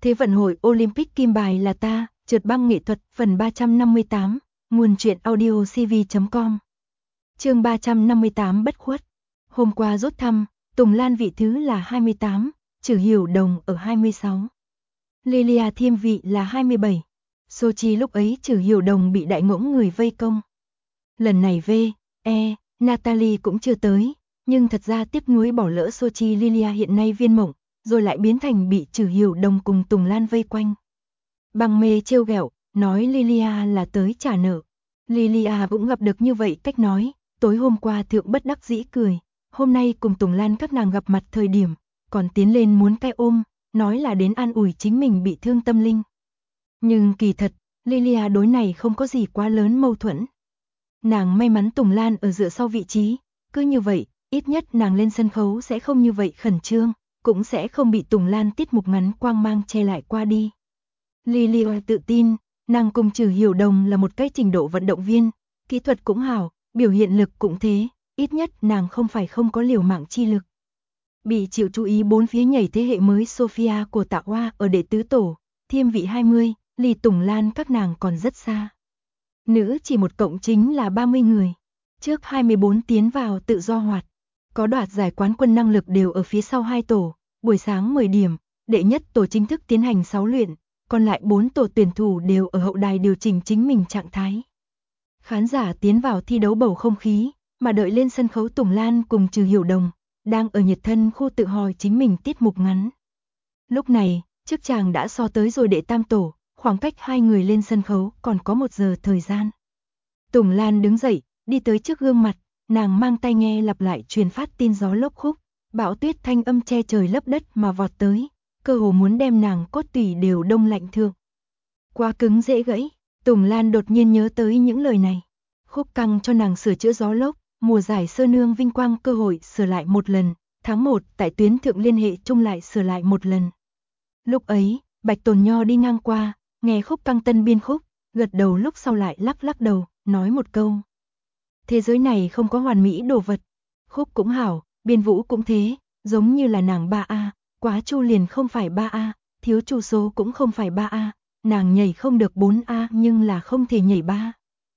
Thế vận hội Olympic kim bài là ta, trượt băng nghệ thuật phần 358, nguồn truyện audio cv.com. Chương 358 bất khuất. Hôm qua rút thăm, Tùng Lan vị thứ là 28, Trử Hiểu Đồng ở 26. Lilia Thiêm vị là 27. Sochi lúc ấy Trử Hiểu Đồng bị đại ngỗng người vây công. Lần này Natalie cũng chưa tới, nhưng thật ra tiếc nuối bỏ lỡ Sochi. Lilia hiện nay viên mộng, rồi lại biến thành bị Trử Hiểu Đồng cùng Tùng Lan vây quanh. Bằng mê trêu ghẹo, nói Lilia là tới trả nợ. Lilia cũng gặp được như vậy cách nói, tối hôm qua thượng bất đắc dĩ cười, hôm nay cùng Tùng Lan các nàng gặp mặt thời điểm, còn tiến lên muốn cái ôm, nói là đến an ủi chính mình bị thương tâm linh. Nhưng kỳ thật, Lilia đối này không có gì quá lớn mâu thuẫn. Nàng may mắn Tùng Lan ở dựa sau vị trí, cứ như vậy, ít nhất nàng lên sân khấu sẽ không như vậy khẩn trương, cũng sẽ không bị Tùng Lan tiết mục ngắn quang mang che lại qua đi. Lilia tự tin, nàng cùng Trử Hiểu Đồng là một cái trình độ vận động viên, kỹ thuật cũng hảo, biểu hiện lực cũng thế, ít nhất nàng không phải không có liều mạng chi lực. Bị chịu chú ý bốn phía nhảy thế hệ mới Sophia của Tạ Hoa ở đệ tứ tổ, Thiêm vị 20, ly Tùng Lan các nàng còn rất xa. Nữ chỉ một cộng chính là 30 người, trước 24 tiến vào tự do hoạt, có đoạt giải quán quân năng lực đều ở phía sau 2 tổ, buổi sáng 10 điểm, đệ nhất tổ chính thức tiến hành 6 luyện, còn lại 4 tổ tuyển thủ đều ở hậu đài điều chỉnh chính mình trạng thái. Khán giả tiến vào thi đấu bầu không khí, mà đợi lên sân khấu Tùng Lan cùng Trử Hiểu Đồng, đang ở nhiệt thân khu tự hỏi chính mình tiết mục ngắn. Lúc này, trước chàng đã so tới rồi đệ tam tổ, khoảng cách hai người lên sân khấu còn có 1 giờ thời gian. Tùng Lan đứng dậy, đi tới trước gương mặt, nàng mang tai nghe lặp lại truyền phát tin gió lốc khúc, bão tuyết thanh âm che trời lấp đất mà vọt tới, cơ hồ muốn đem nàng cốt tủy đều đông lạnh thượng. Quá cứng dễ gãy, Tùng Lan đột nhiên nhớ tới những lời này. Khúc căng cho nàng sửa chữa gió lốc, mùa giải sơ nương vinh quang cơ hội sửa lại một lần, tháng 1 tại tuyến thượng liên hệ chung lại sửa lại một lần. Lúc ấy, Bạch Tồn Nho đi ngang qua, nghe khúc căng tân biên khúc, gật đầu lúc sau lại lắc lắc đầu, nói một câu. Thế giới này không có hoàn mỹ đồ vật, khúc cũng hảo, biên vũ cũng thế, giống như là nàng 3A, quá chu liền không phải 3A, thiếu chu số cũng không phải 3A, nàng nhảy không được 4A nhưng là không thể nhảy 3.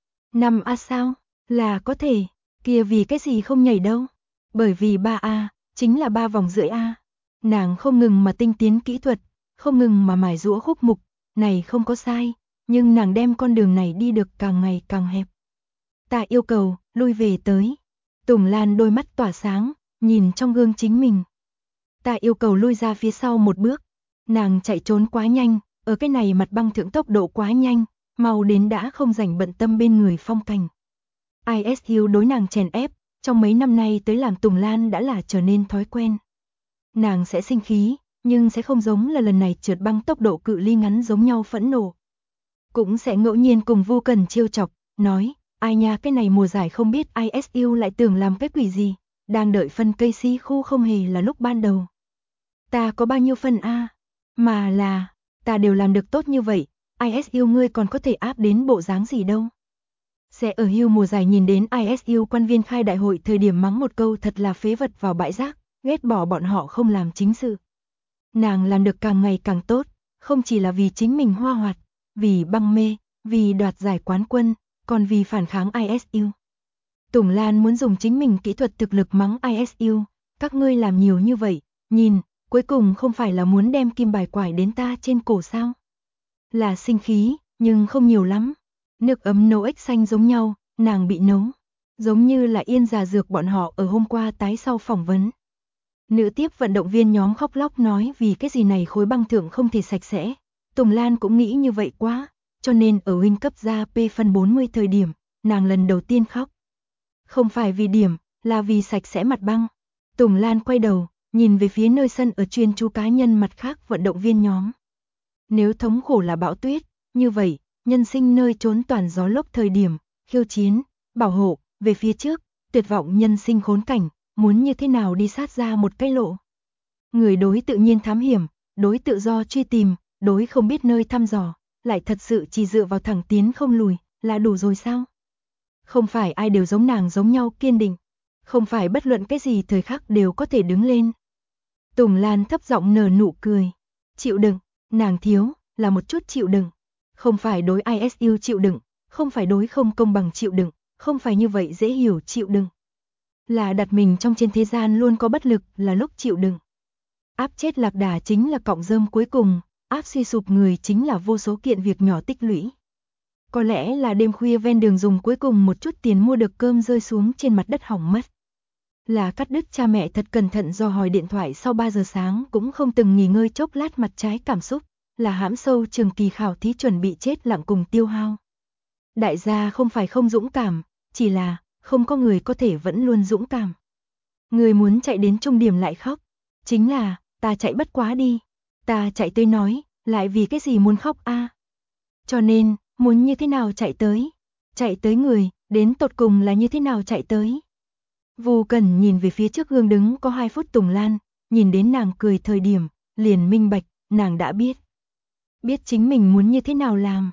5A sao? Là có thể, kia vì cái gì không nhảy đâu? Bởi vì 3A, chính là 3 vòng rưỡi A. Nàng không ngừng mà tinh tiến kỹ thuật, không ngừng mà mài giũa khúc mục, này không có sai, nhưng nàng đem con đường này đi được càng ngày càng hẹp. Ta yêu cầu, lui về tới. Tùng Lan đôi mắt tỏa sáng, nhìn trong gương chính mình. Ta yêu cầu lui ra phía sau một bước. Nàng chạy trốn quá nhanh, ở cái này mặt băng thượng tốc độ quá nhanh, mau đến đã không rảnh bận tâm bên người phong cảnh. ISU đối nàng chèn ép, trong mấy năm nay tới làm Tùng Lan đã là trở nên thói quen. Nàng sẽ sinh khí, nhưng sẽ không giống là lần này trượt băng tốc độ cự ly ngắn giống nhau phẫn nộ. Cũng sẽ ngẫu nhiên cùng Vu Cần trêu chọc, nói, ai nha cái này mùa giải không biết ISU lại tưởng làm cái quỷ gì, đang đợi phân cây si khu không hề là lúc ban đầu. Ta có bao nhiêu phân A, mà là, ta đều làm được tốt như vậy, ISU ngươi còn có thể áp đến bộ dáng gì đâu. Sẽ ở hưu mùa giải nhìn đến ISU quan viên khai đại hội thời điểm mắng một câu thật là phế vật vào bãi rác, ghét bỏ bọn họ không làm chính sự. Nàng làm được càng ngày càng tốt, không chỉ là vì chính mình hoa hoạt, vì băng mê, vì đoạt giải quán quân, còn vì phản kháng ISU. Tùng Lan muốn dùng chính mình kỹ thuật thực lực mắng ISU, các ngươi làm nhiều như vậy, nhìn, cuối cùng không phải là muốn đem kim bài quải đến ta trên cổ sao? Là sinh khí, nhưng không nhiều lắm. Nước ấm nấu ếch xanh giống nhau, nàng bị nấu. Giống như là Yên Già Dược bọn họ ở hôm qua tái sau phỏng vấn. Nữ tiếp vận động viên nhóm khóc lóc nói vì cái gì này khối băng thượng không thể sạch sẽ. Tùng Lan cũng nghĩ như vậy quá, cho nên ở huynh cấp ra P phân 40 thời điểm, nàng lần đầu tiên khóc. Không phải vì điểm, là vì sạch sẽ mặt băng. Tùng Lan quay đầu, nhìn về phía nơi sân ở chuyên chú cá nhân mặt khác vận động viên nhóm. Nếu thống khổ là bão tuyết, như vậy, nhân sinh nơi trốn toàn gió lốc thời điểm, khiêu chiến, bảo hộ, về phía trước, tuyệt vọng nhân sinh khốn cảnh, muốn như thế nào đi sát ra một cái lộ. Người đối tự nhiên thám hiểm, đối tự do truy tìm, đối không biết nơi thăm dò, lại thật sự chỉ dựa vào thẳng tiến không lùi, là đủ rồi sao? Không phải ai đều giống nàng giống nhau kiên định, không phải bất luận cái gì thời khắc đều có thể đứng lên. Tùng Lan thấp giọng nở nụ cười, chịu đựng, Nàng thiếu là một chút chịu đựng, không phải đối ISU chịu đựng, không phải đối không công bằng chịu đựng, không phải như vậy dễ hiểu chịu đựng. Là đặt mình trong trên thế gian luôn có bất lực là lúc chịu đựng. Áp chết lạc đà chính là cọng rơm cuối cùng, áp suy sụp người chính là vô số kiện việc nhỏ tích lũy. Có lẽ là đêm khuya ven đường dùng cuối cùng một chút tiền mua được cơm rơi xuống trên mặt đất hỏng mất. Là cắt đứt cha mẹ thật cẩn thận dò hỏi điện thoại sau 3 giờ sáng cũng không từng nghỉ ngơi chốc lát mặt trái cảm xúc, là hãm sâu trường kỳ khảo thí chuẩn bị chết lặng cùng tiêu hao. Đại gia không phải không dũng cảm, chỉ là không có người có thể vẫn luôn dũng cảm. Người muốn chạy đến trung điểm lại khóc, chính là ta chạy bất quá đi, ta chạy tới nói, lại vì cái gì muốn khóc a? Cho nên, muốn như thế nào chạy tới người, đến tột cùng là như thế nào chạy tới. Vu Cẩn nhìn về phía trước gương đứng có 2 phút Tùng Lan, nhìn đến nàng cười thời điểm, liền minh bạch, nàng đã biết. Biết chính mình muốn như thế nào làm.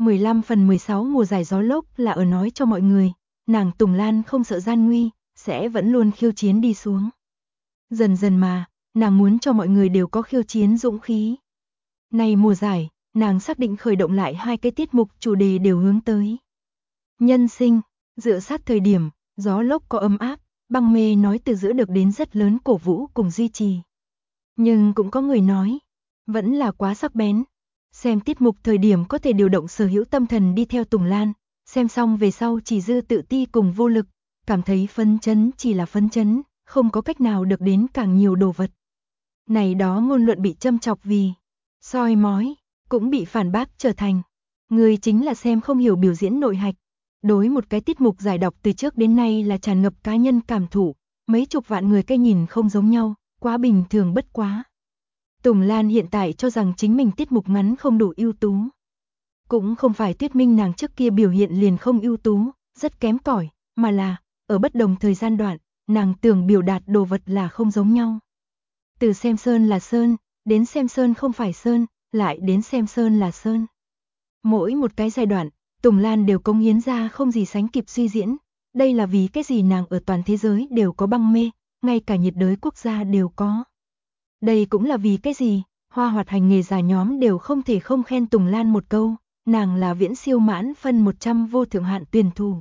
15/16 mùa giải gió lốc là ở nói cho mọi người, nàng Tùng Lan không sợ gian nguy, sẽ vẫn luôn khiêu chiến đi xuống. Dần dần mà, nàng muốn cho mọi người đều có khiêu chiến dũng khí. Này mùa giải, nàng xác định khởi động lại 2 cái tiết mục chủ đề đều hướng tới nhân sinh, dựa sát thời điểm, gió lốc có ấm áp, băng mê nói từ giữa được đến rất lớn cổ vũ cùng duy trì. Nhưng cũng có người nói, vẫn là quá sắc bén. Xem tiết mục thời điểm có thể điều động sở hữu tâm thần đi theo Tùng Lan, xem xong về sau chỉ dư tự ti cùng vô lực, cảm thấy phấn chấn chỉ là phấn chấn, không có cách nào được đến càng nhiều đồ vật. Này đó ngôn luận bị châm chọc vì soi mói, cũng bị phản bác trở thành người chính là xem không hiểu biểu diễn nội hạch. Đối một cái tiết mục giải đọc từ trước đến nay là tràn ngập cá nhân cảm thụ, mấy chục vạn người cái nhìn không giống nhau, quá bình thường bất quá. Tùng Lan hiện tại cho rằng chính mình tiết mục ngắn không đủ ưu tú. Cũng không phải thuyết minh nàng trước kia biểu hiện liền không ưu tú, rất kém cỏi, mà là, ở bất đồng thời gian đoạn, nàng tưởng biểu đạt đồ vật là không giống nhau. Từ xem sơn là sơn, đến xem sơn không phải sơn, lại đến xem sơn là sơn. Mỗi một cái giai đoạn, Tùng Lan đều cống hiến ra không gì sánh kịp suy diễn. Đây là vì cái gì nàng ở toàn thế giới đều có băng mê, ngay cả nhiệt đới quốc gia đều có. Đây cũng là vì cái gì, Hoa Hoạt hành nghề già nhóm đều không thể không khen Tùng Lan một câu, nàng là viễn siêu mãn phân 100 vô thượng hạn tuyển thủ.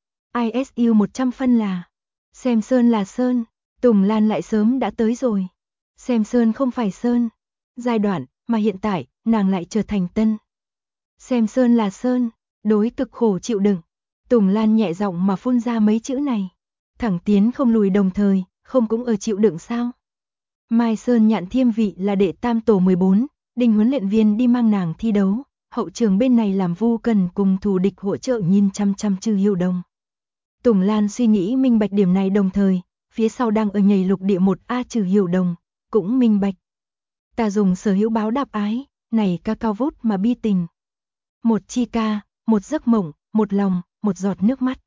ISU 100 phân là, xem sơn là sơn, Tùng Lan lại sớm đã tới rồi. Xem sơn không phải sơn, giai đoạn mà hiện tại nàng lại trở thành tân. Xem sơn là sơn, đối cực khổ chịu đựng. Tùng Lan nhẹ giọng mà phun ra mấy chữ này. Thẳng tiến không lùi đồng thời, không cũng ở chịu đựng sao? Mai Sơn Nhạn Thiêm vị là đệ tam tổ 14, Đinh huấn luyện viên đi mang nàng thi đấu, hậu trường bên này làm Vu Cần cùng thù địch hỗ trợ nhìn chăm chăm Trừ Hiểu Đồng. Tùng Lan suy nghĩ minh bạch điểm này đồng thời, phía sau đang ở nhảy lục địa 1A Trừ Hiểu Đồng, cũng minh bạch. Ta dùng sở hữu báo đáp ái, này ca cao vút mà bi tình. Một chi ca, một giấc mộng, một lòng, một giọt nước mắt.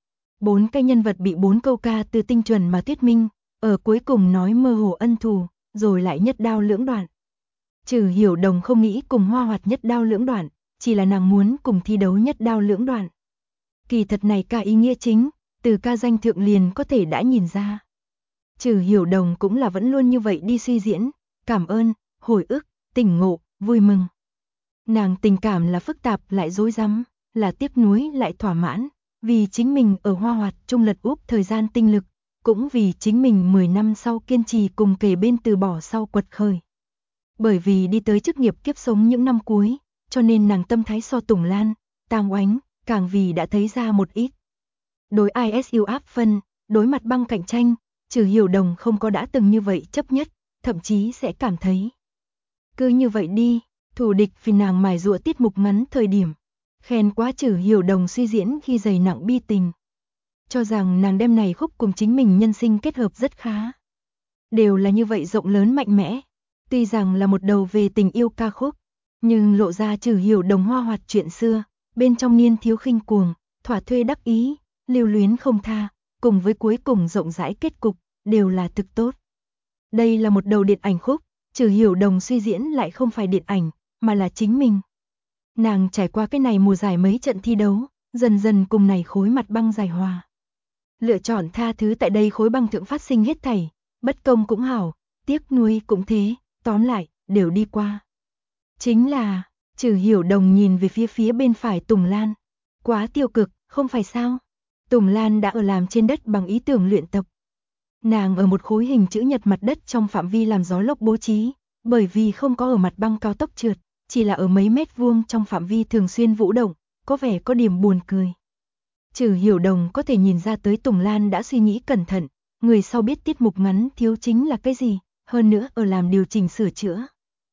4 cái nhân vật bị 4 câu ca từ tinh chuẩn mà thuyết minh, ở cuối cùng nói mơ hồ ân thù, rồi lại nhất đao lưỡng đoạn. Trừ Hiểu Đồng không nghĩ cùng Hoa Hoạt nhất đao lưỡng đoạn, chỉ là nàng muốn cùng thi đấu nhất đao lưỡng đoạn. Kỳ thật này ca ý nghĩa chính, từ ca danh thượng liền có thể đã nhìn ra. Trừ Hiểu Đồng cũng là vẫn luôn như vậy đi suy diễn, cảm ơn, hồi ức, tỉnh ngộ, vui mừng. Nàng tình cảm là phức tạp lại rối rắm, là tiếc nuối lại thỏa mãn, vì chính mình ở Hoa Hoạt trung lật úp thời gian tinh lực, cũng vì chính mình 10 năm sau kiên trì cùng kề bên từ bỏ sau quật khởi. Bởi vì đi tới chức nghiệp kiếp sống những năm cuối, cho nên nàng tâm thái so Tùng Lan, Tang Oánh, càng vì đã thấy ra một ít. Đối ISU áp phân, đối mặt băng cạnh tranh, Trừ Hiểu Đồng không có đã từng như vậy chấp nhất, thậm chí sẽ cảm thấy. Cứ như vậy đi, thù địch vì nàng mài dụa tiết mục ngắn thời điểm. Khen quá Trừ Hiểu Đồng suy diễn khi dày nặng bi tình. Cho rằng nàng đem này khúc cùng chính mình nhân sinh kết hợp rất khá. Đều là như vậy rộng lớn mạnh mẽ. Tuy rằng là một đầu về tình yêu ca khúc, nhưng lộ ra Trừ Hiểu Đồng Hoa Hoạt chuyện xưa, bên trong niên thiếu khinh cuồng, thỏa thuê đắc ý, lưu luyến không tha, cùng với cuối cùng rộng rãi kết cục, đều là thực tốt. Đây là một đầu điện ảnh khúc, Trừ Hiểu Đồng suy diễn lại không phải điện ảnh, mà là chính mình. Nàng trải qua cái này mùa giải mấy trận thi đấu, dần dần cùng này khối mặt băng giải hòa. Lựa chọn tha thứ tại đây khối băng thượng phát sinh hết thảy, bất công cũng hảo, tiếc nuối cũng thế, tóm lại, đều đi qua. Chính là, Trử Hiểu Đồng nhìn về phía bên phải Tùng Lan. Quá tiêu cực, không phải sao? Tùng Lan đã ở làm trên đất bằng ý tưởng luyện tập. Nàng ở một khối hình chữ nhật mặt đất trong phạm vi làm gió lốc bố trí, bởi vì không có ở mặt băng cao tốc trượt, chỉ là ở mấy mét vuông trong phạm vi thường xuyên vũ động, có vẻ có điểm buồn cười. Trử Hiểu Đồng có thể nhìn ra tới Tùng Lan đã suy nghĩ cẩn thận, người sau biết tiết mục ngắn thiếu chính là cái gì, hơn nữa ở làm điều chỉnh sửa chữa.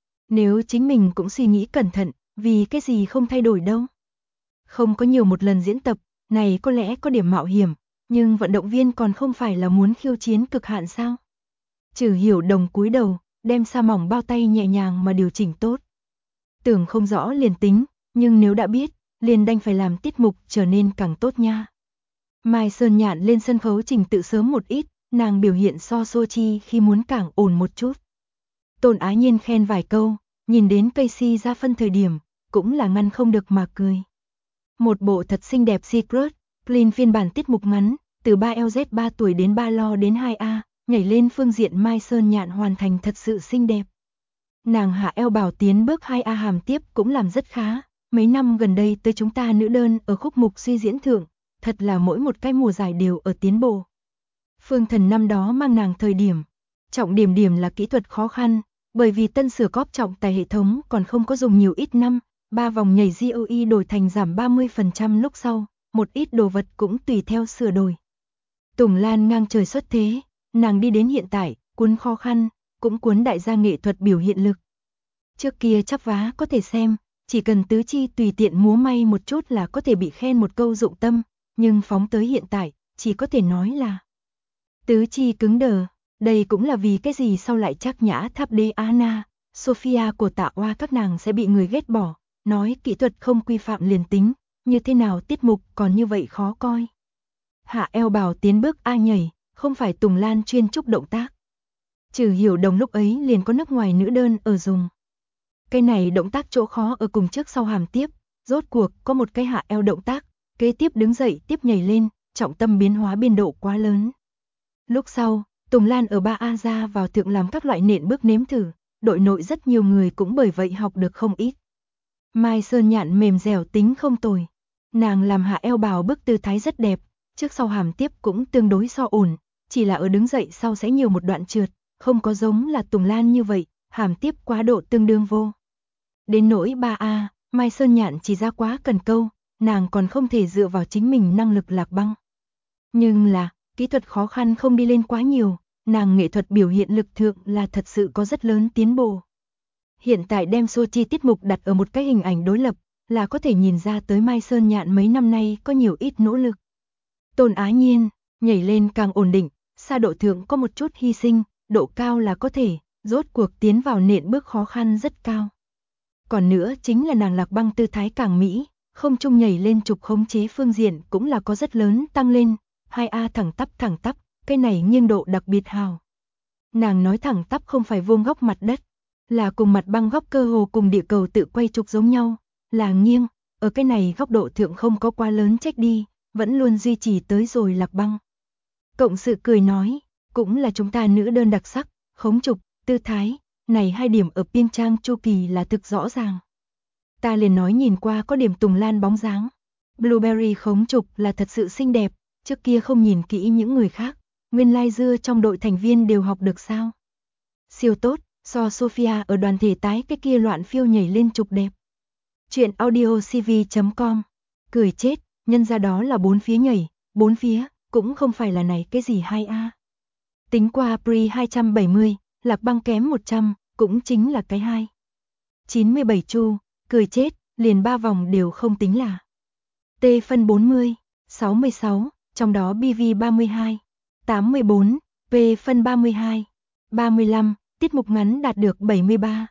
Nếu chính mình cũng suy nghĩ cẩn thận, vì cái gì không thay đổi đâu. Không có nhiều một lần diễn tập, này có lẽ có điểm mạo hiểm, nhưng vận động viên còn không phải là muốn khiêu chiến cực hạn sao? Trử Hiểu Đồng cúi đầu, đem sa mỏng bao tay nhẹ nhàng mà điều chỉnh tốt. Tưởng không rõ liền tính, nhưng nếu đã biết, liền đành phải làm tiết mục trở nên càng tốt nha. Mai Sơn Nhạn lên sân khấu trình tự sớm một ít, nàng biểu hiện so Sochi khi muốn càng ổn một chút. Tôn Ái Nhiên khen vài câu, nhìn đến Casey ra phân thời điểm, cũng là ngăn không được mà cười. Một bộ thật xinh đẹp Secret, clean phiên bản tiết mục ngắn, từ 3LZ 3 tuổi đến 3 lo đến 2A, nhảy lên phương diện Mai Sơn Nhạn hoàn thành thật sự xinh đẹp. Nàng hạ eo bảo tiến bước 2A hàm tiếp cũng làm rất khá, mấy năm gần đây tới chúng ta nữ đơn ở khúc mục suy diễn thượng, thật là mỗi một cái mùa giải đều ở tiến bộ. Phương Thần năm đó mang nàng thời điểm, trọng điểm là kỹ thuật khó khăn, bởi vì tân sửa cóp trọng tài hệ thống còn không có dùng nhiều ít năm, 3 vòng nhảy GOE đổi thành giảm 30% lúc sau, một ít đồ vật cũng tùy theo sửa đổi. Tùng Lan ngang trời xuất thế, nàng đi đến hiện tại, cuốn khó khăn, cũng cuốn đại gia nghệ thuật biểu hiện lực. Trước kia chắp vá có thể xem, chỉ cần tứ chi tùy tiện múa may một chút là có thể bị khen một câu dụng tâm, nhưng phóng tới hiện tại, chỉ có thể nói là tứ chi cứng đờ. Đây cũng là vì cái gì sau lại Trác Nhã Tháp Đế Anna, Sophia của Tạ Oa các nàng sẽ bị người ghét bỏ, nói kỹ thuật không quy phạm liền tính, như thế nào tiết mục còn như vậy khó coi. Hạ eo bảo tiến bước A nhảy, không phải Tùng Lan chuyên trúc động tác. Trừ Hiểu Đồng lúc ấy liền có nước ngoài nữ đơn ở dùng. Cái này động tác chỗ khó ở cùng trước sau hàm tiếp, rốt cuộc có một cái hạ eo động tác, kế tiếp đứng dậy tiếp nhảy lên, trọng tâm biến hóa biên độ quá lớn. Lúc sau, Tùng Lan ở 3A ra vào thượng làm các loại nện bước nếm thử, đội nội rất nhiều người cũng bởi vậy học được không ít. Mai Sơn Nhạn mềm dẻo tính không tồi. Nàng làm hạ eo bào bước tư thái rất đẹp, trước sau hàm tiếp cũng tương đối so ổn, chỉ là ở đứng dậy sau sẽ nhiều một đoạn trượt, không có giống là Tùng Lan như vậy, hàm tiếp quá độ tương đương vô. Đến nỗi 3A, Mai Sơn Nhạn chỉ ra quá cần câu, nàng còn không thể dựa vào chính mình năng lực lạc băng. Nhưng là, kỹ thuật khó khăn không đi lên quá nhiều, nàng nghệ thuật biểu hiện lực thượng là thật sự có rất lớn tiến bộ. Hiện tại đem Sochi tiết mục đặt ở một cái hình ảnh đối lập, là có thể nhìn ra tới Mai Sơn Nhạn mấy năm nay có nhiều ít nỗ lực. Tôn Ái Nhiên, nhảy lên càng ổn định, xa độ thượng có một chút hy sinh, độ cao là có thể, rốt cuộc tiến vào nện bước khó khăn rất cao. Còn nữa chính là nàng lạc băng tư thái càng mỹ, không trung nhảy lên trục khống chế phương diện cũng là có rất lớn tăng lên, 2A thẳng tắp, cái này nghiêng độ đặc biệt hào. Nàng nói thẳng tắp không phải vuông góc mặt đất, là cùng mặt băng góc cơ hồ cùng địa cầu tự quay trục giống nhau, là nghiêng, ở cái này góc độ thượng không có quá lớn trách đi, vẫn luôn duy trì tới rồi lạc băng. Cộng sự cười nói, cũng là chúng ta nữ đơn đặc sắc, khống trục, tư thái, này hai điểm ở biên trang chu kỳ là thực rõ ràng. Ta liền nói nhìn qua có điểm Tùng Lan bóng dáng. Blueberry khống trục là thật sự xinh đẹp, trước kia không nhìn kỹ những người khác, nguyên lai dưa trong đội thành viên đều học được sao. Siêu tốt, so Sophia ở đoàn thể tái cái kia loạn phiêu nhảy lên trục đẹp. Chuyện audio cv.com, cười chết, nhân ra đó là 4 phía nhảy, 4 phía, cũng không phải là này cái gì 2A. Tính qua pre 270, lạc băng kém 100, cũng chính là cái 2. 97 chu, cười chết, liền 3 vòng đều không tính là. T phân 40, 66, trong đó BV 32, 84, P phân 32, 35, tiết mục ngắn đạt được 73.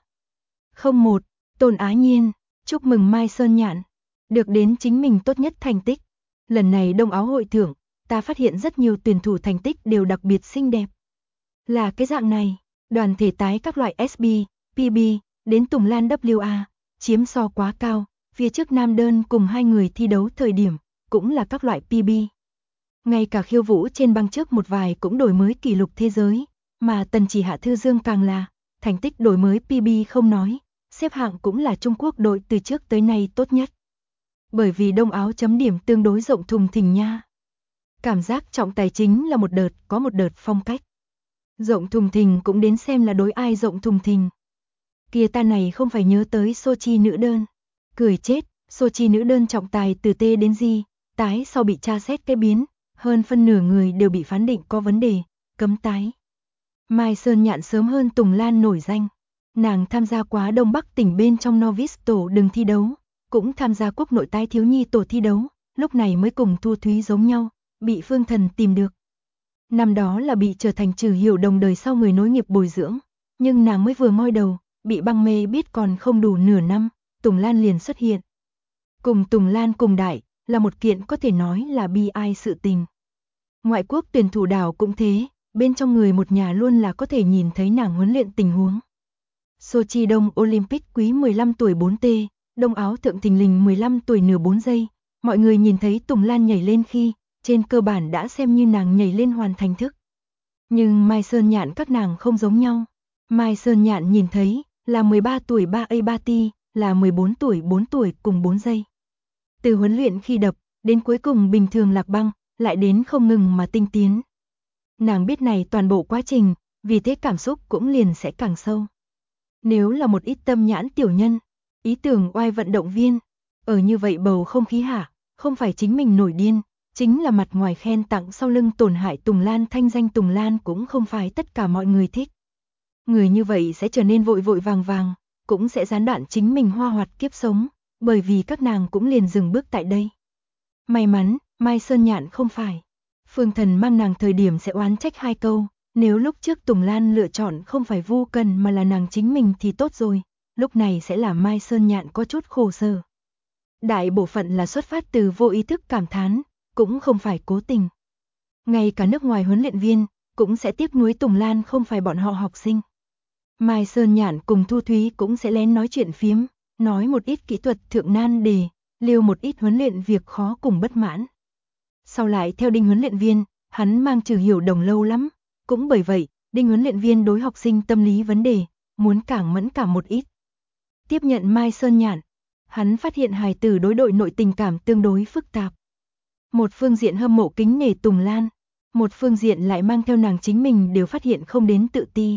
01, Tôn Ái Nhiên, chúc mừng Mai Sơn Nhạn, được đến chính mình tốt nhất thành tích. Lần này Đông Áo hội thưởng, ta phát hiện rất nhiều tuyển thủ thành tích đều đặc biệt xinh đẹp. Là cái dạng này, đoàn thể tái các loại SB, PB, đến Tùng Lan WA, chiếm so quá cao, phía trước nam đơn cùng hai người thi đấu thời điểm, cũng là các loại PB. Ngay cả khiêu vũ trên băng trước một vài cũng đổi mới kỷ lục thế giới, mà Tần Chỉ Hạ Thư Dương càng là, thành tích đổi mới PB không nói, xếp hạng cũng là Trung Quốc đội từ trước tới nay tốt nhất. Bởi vì đông áo chấm điểm tương đối rộng thùng thình nha. Cảm giác trọng tài chính là một đợt, có một đợt phong cách. Rộng thùng thình cũng đến xem là đối ai rộng thùng thình. Kia ta này không phải nhớ tới Sochi nữ đơn. Cười chết, Sochi nữ đơn trọng tài từ T đến G, tái sau bị tra xét cái biến, hơn phân nửa người đều bị phán định có vấn đề, cấm tái. Mai Sơn Nhạn sớm hơn Tùng Lan nổi danh. Nàng tham gia quá Đông Bắc tỉnh bên trong Novice tổ đường thi đấu, cũng tham gia quốc nội tái thiếu nhi tổ thi đấu, lúc này mới cùng Thu Thúy giống nhau, bị Phương Thần tìm được. Năm đó là bị trở thành Trừ Hiểu Đồng đời sau người nối nghiệp bồi dưỡng, nhưng nàng mới vừa ngoi đầu, bị băng mê biết còn không đủ nửa năm, Tùng Lan liền xuất hiện. Cùng Tùng Lan cùng đại, là một kiện có thể nói là bi ai sự tình. Ngoại quốc tuyển thủ đảo cũng thế, bên trong người một nhà luôn là có thể nhìn thấy nàng huấn luyện tình huống. Sochi Đông Olympic quý 15 tuổi 4T, đông áo thượng thình lình 15 tuổi nửa 4 giây, mọi người nhìn thấy Tùng Lan nhảy lên khi, trên cơ bản đã xem như nàng nhảy lên hoàn thành thức. Nhưng Mai Sơn Nhạn các nàng không giống nhau. Mai Sơn Nhạn nhìn thấy, là 13 tuổi 3A3T, là 14 tuổi 4 tuổi cùng 4 giây. Từ huấn luyện khi đập, đến cuối cùng bình thường lạc băng, lại đến không ngừng mà tinh tiến. Nàng biết này toàn bộ quá trình, vì thế cảm xúc cũng liền sẽ càng sâu. Nếu là một ít tâm nhãn tiểu nhân, ý tưởng oai vận động viên, ở như vậy bầu không khí hạ, không phải chính mình nổi điên, chính là mặt ngoài khen tặng sau lưng tổn hại Tùng Lan thanh danh Tùng Lan cũng không phải tất cả mọi người thích. Người như vậy sẽ trở nên vội vội vàng vàng, cũng sẽ gián đoạn chính mình hoa hoạt kiếp sống, bởi vì các nàng cũng liền dừng bước tại đây. May mắn, Mai Sơn Nhạn không phải. Phương Thần mang nàng thời điểm sẽ oán trách 2 câu, nếu lúc trước Tùng Lan lựa chọn không phải Vu Cần mà là nàng chính mình thì tốt rồi, lúc này sẽ là Mai Sơn Nhạn có chút khổ sở. Đại bộ phận là xuất phát từ vô ý thức cảm thán, cũng không phải cố tình. Ngay cả nước ngoài huấn luyện viên, cũng sẽ tiếc nuối Tùng Lan không phải bọn họ học sinh. Mai Sơn Nhạn cùng Thu Thúy cũng sẽ lén nói chuyện phiếm, nói một ít kỹ thuật thượng nan đề, liêu một ít huấn luyện việc khó cùng bất mãn. Sau lại theo Đinh huấn luyện viên, hắn mang Trừ Hiểu Đồng lâu lắm, cũng bởi vậy, Đinh huấn luyện viên đối học sinh tâm lý vấn đề, muốn càng mẫn cảm một ít. Tiếp nhận Mai Sơn Nhạn, hắn phát hiện hài tử đối đội nội tình cảm tương đối phức tạp. Một phương diện hâm mộ kính nể Tùng Lan, một phương diện lại mang theo nàng chính mình đều phát hiện không đến tự ti.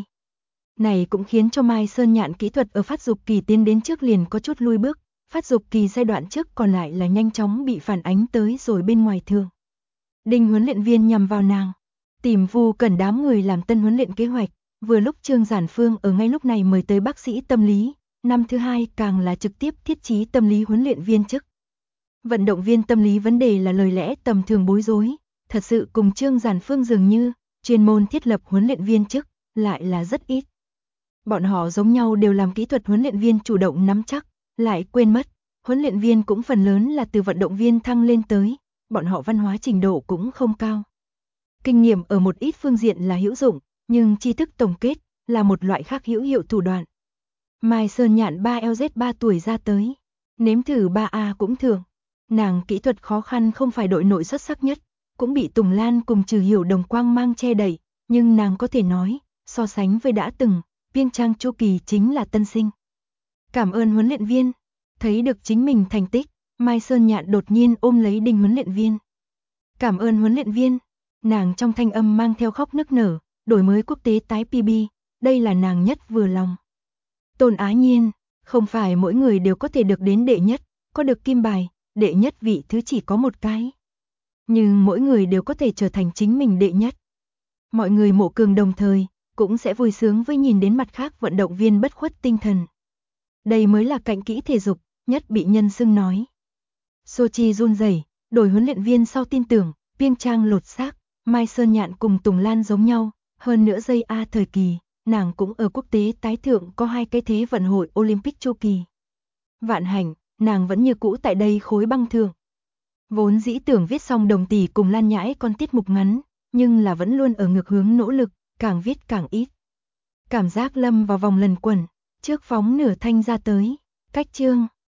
Này cũng khiến cho Mai Sơn Nhạn kỹ thuật ở phát dục kỳ tiến đến trước liền có chút lui bước, phát dục kỳ giai đoạn trước còn lại là nhanh chóng bị phản ánh tới rồi bên ngoài thường. Đinh huấn luyện viên nhằm vào nàng, tìm Vu Cần đám người làm tân huấn luyện kế hoạch, vừa lúc Trương Giản Phương ở ngay lúc này mời tới bác sĩ tâm lý, năm thứ 2 càng là trực tiếp thiết trí tâm lý huấn luyện viên chức. Vận động viên tâm lý vấn đề là lời lẽ tầm thường bối rối, thật sự cùng Trương Giản Phương dường như, chuyên môn thiết lập huấn luyện viên chức, lại là rất ít. Bọn họ giống nhau đều làm kỹ thuật huấn luyện viên chủ động nắm chắc, lại quên mất, huấn luyện viên cũng phần lớn là từ vận động viên thăng lên tới, bọn họ văn hóa trình độ cũng không cao. Kinh nghiệm ở một ít phương diện là hữu dụng, nhưng tri thức tổng kết là một loại khác hữu hiệu thủ đoạn. Mai Sơn Nhạn 3LZ 3 tuổi ra tới, nếm thử 3A cũng thường. Nàng kỹ thuật khó khăn không phải đội nội xuất sắc nhất, cũng bị Tùng Lan cùng Trừ Hiểu Đồng quang mang che đậy, nhưng nàng có thể nói, so sánh với đã từng, Piêng Trang Chu Kỳ chính là tân sinh. Cảm ơn huấn luyện viên, thấy được chính mình thành tích, Mai Sơn Nhạn đột nhiên ôm lấy Đinh huấn luyện viên. Cảm ơn huấn luyện viên, nàng trong thanh âm mang theo khóc nức nở, đổi mới quốc tế tái PB, đây là nàng nhất vừa lòng. Tôn Á Nhiên, không phải mỗi người đều có thể được đến đệ nhất, có được kim bài, đệ nhất vị thứ chỉ có một cái. Nhưng mỗi người đều có thể trở thành chính mình đệ nhất. Mọi người mộ cường đồng thời, cũng sẽ vui sướng với nhìn đến mặt khác vận động viên bất khuất tinh thần. Đây mới là cạnh kỹ thể dục, nhất bị nhân xưng nói. Sochi run rẩy, đổi huấn luyện viên sau tin tưởng, Piêng Trang lột xác, Mai Sơn Nhạn cùng Tùng Lan giống nhau, hơn nữa giây A thời kỳ, nàng cũng ở quốc tế tái thượng có 2 cái thế vận hội Olympic chu kỳ. Vạn hạnh, nàng vẫn như cũ tại đây khối băng thượng. Vốn dĩ tưởng viết xong Đồng Tỷ cùng Lan Nhãi con tiết mục ngắn, nhưng là vẫn luôn ở ngược hướng nỗ lực, càng viết càng ít. Cảm giác lâm vào vòng lần quẩn, trước phóng nửa thanh ra tới, cách chương.